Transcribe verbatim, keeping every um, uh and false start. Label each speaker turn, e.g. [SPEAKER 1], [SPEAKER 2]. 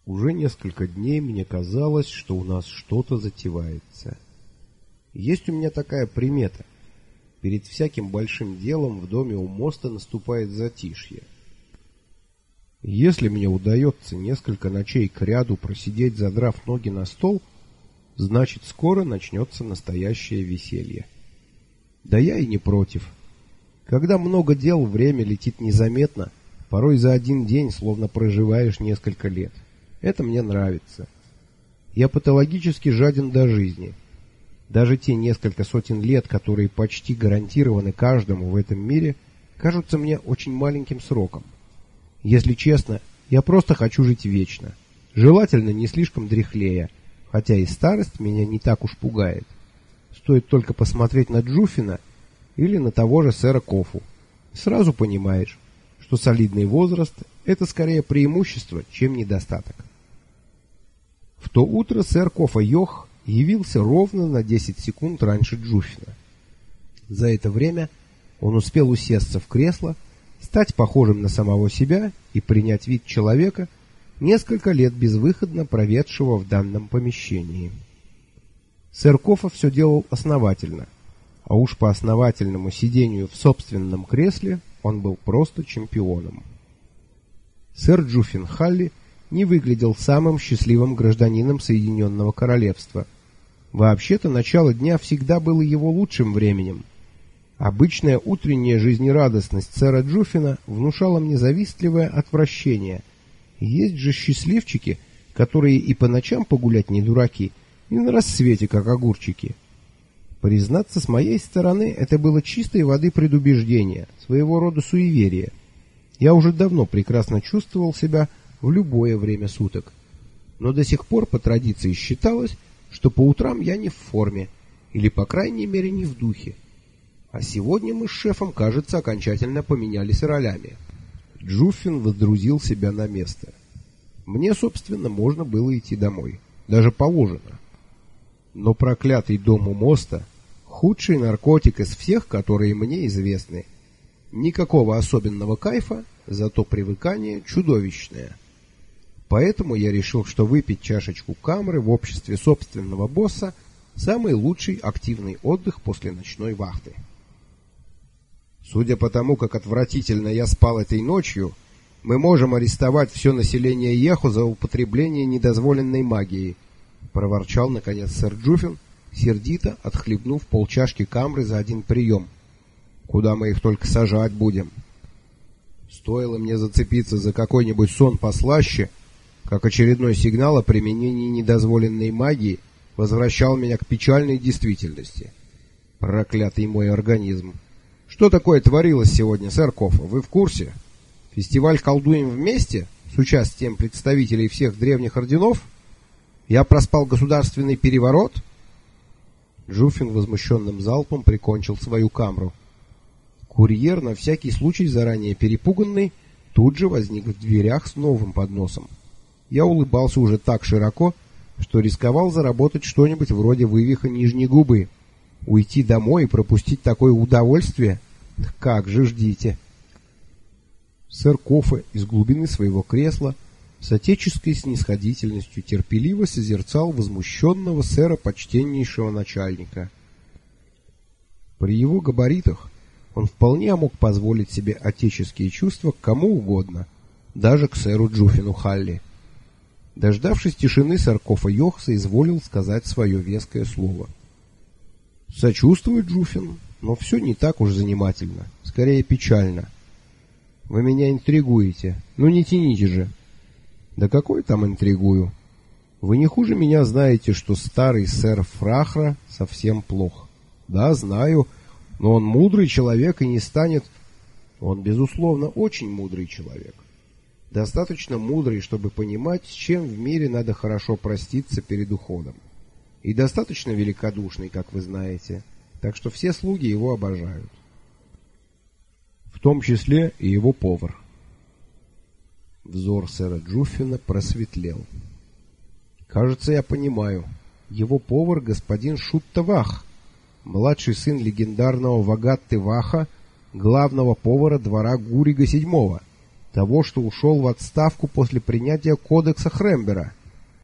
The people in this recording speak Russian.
[SPEAKER 1] Уже несколько дней мне казалось, что у нас что-то затевается. Есть у меня такая примета. Перед всяким большим делом в доме у моста наступает затишье. Если мне удается несколько ночей кряду просидеть, задрав ноги на стол, значит, скоро начнется настоящее веселье. Да я и не против. Когда много дел, время летит незаметно, порой за один день словно проживаешь несколько лет. Это мне нравится. Я патологически жаден до жизни. Даже те несколько сотен лет, которые почти гарантированы каждому в этом мире, кажутся мне очень маленьким сроком. Если честно, я просто хочу жить вечно. Желательно не слишком дряхлея, хотя и старость меня не так уж пугает. Стоит только посмотреть на Джуффина или на того же сэра Кофу. Сразу понимаешь, что солидный возраст – это скорее преимущество, чем недостаток. В то утро сэр Кофа Йох явился ровно на десять секунд раньше Джуффина. За это время он успел усесться в кресло, стать похожим на самого себя и принять вид человека, несколько лет безвыходно проведшего в данном помещении. Сэр Кофа все делал основательно, а уж по основательному сидению в собственном кресле он был просто чемпионом. Сэр Джуффин Халли не выглядел самым счастливым гражданином Соединенного Королевства. Вообще-то начало дня всегда было его лучшим временем. Обычная утренняя жизнерадостность сэра Джуффина внушала мне завистливое отвращение. Есть же счастливчики, которые и по ночам погулять не дураки, и на рассвете как огурчики. Признаться, с моей стороны, это было чистой воды предубеждение, своего рода суеверие. Я уже давно прекрасно чувствовал себя в любое время суток. Но до сих пор по традиции считалось, что по утрам я не в форме, или, по крайней мере, не в духе. А сегодня мы с шефом, кажется, окончательно поменялись ролями. Джуффин водрузил себя на место. Мне, собственно, можно было идти домой. Даже положено. Но проклятый дом у моста — худший наркотик из всех, которые мне известны. Никакого особенного кайфа, зато привыкание чудовищное. Поэтому я решил, что выпить чашечку камры в обществе собственного босса – самый лучший активный отдых после ночной вахты. Судя по тому, как отвратительно я спал этой ночью, мы можем арестовать все население Ехо за употребление недозволенной магии, проворчал наконец сэр Джуффин, сердито отхлебнув полчашки камры за один прием. Куда мы их только сажать будем? Стоило мне зацепиться за какой-нибудь сон послаще, как очередной сигнал о применении недозволенной магии возвращал меня к печальной действительности. Проклятый мой организм. Что такое творилось сегодня, сэр Кофа? Вы в курсе? Фестиваль «Колдуем вместе» с участием представителей всех древних орденов? Я проспал государственный переворот? Джуффин возмущенным залпом прикончил свою камру. Курьер, на всякий случай заранее перепуганный, тут же возник в дверях с новым подносом. Я улыбался уже так широко, что рисковал заработать что-нибудь вроде вывиха нижней губы. Уйти домой и пропустить такое удовольствие? Как же, ждите. Сэр Кофа из глубины своего кресла с отеческой снисходительностью терпеливо созерцал возмущенного сэра почтеннейшего начальника. При его габаритах он вполне мог позволить себе отеческие чувства к кому угодно, даже к сэру Джуффину Халли. Дождавшись тишины, сэр Кофа Йох соизволил сказать свое веское слово. «Сочувствую, Джуффин, но все не так уж занимательно, скорее печально. Вы меня интригуете, ну не тяните же». «Да какой там интригую? Вы не хуже меня знаете, что старый сэр Фрахра совсем плох. Да, знаю, но он мудрый человек и не станет...» «Он, безусловно, очень мудрый человек. Достаточно мудрый, чтобы понимать, с чем в мире надо хорошо проститься перед уходом. И достаточно великодушный, как вы знаете, так что все слуги его обожают. В том числе и его повар». Взор сэра Джуффина просветлел. «Кажется, я понимаю. Его повар господин Шут-Тавах, младший сын легендарного Вагат-Теваха, главного повара двора Гурига седьмого. Того, что ушел в отставку после принятия кодекса Хрембера.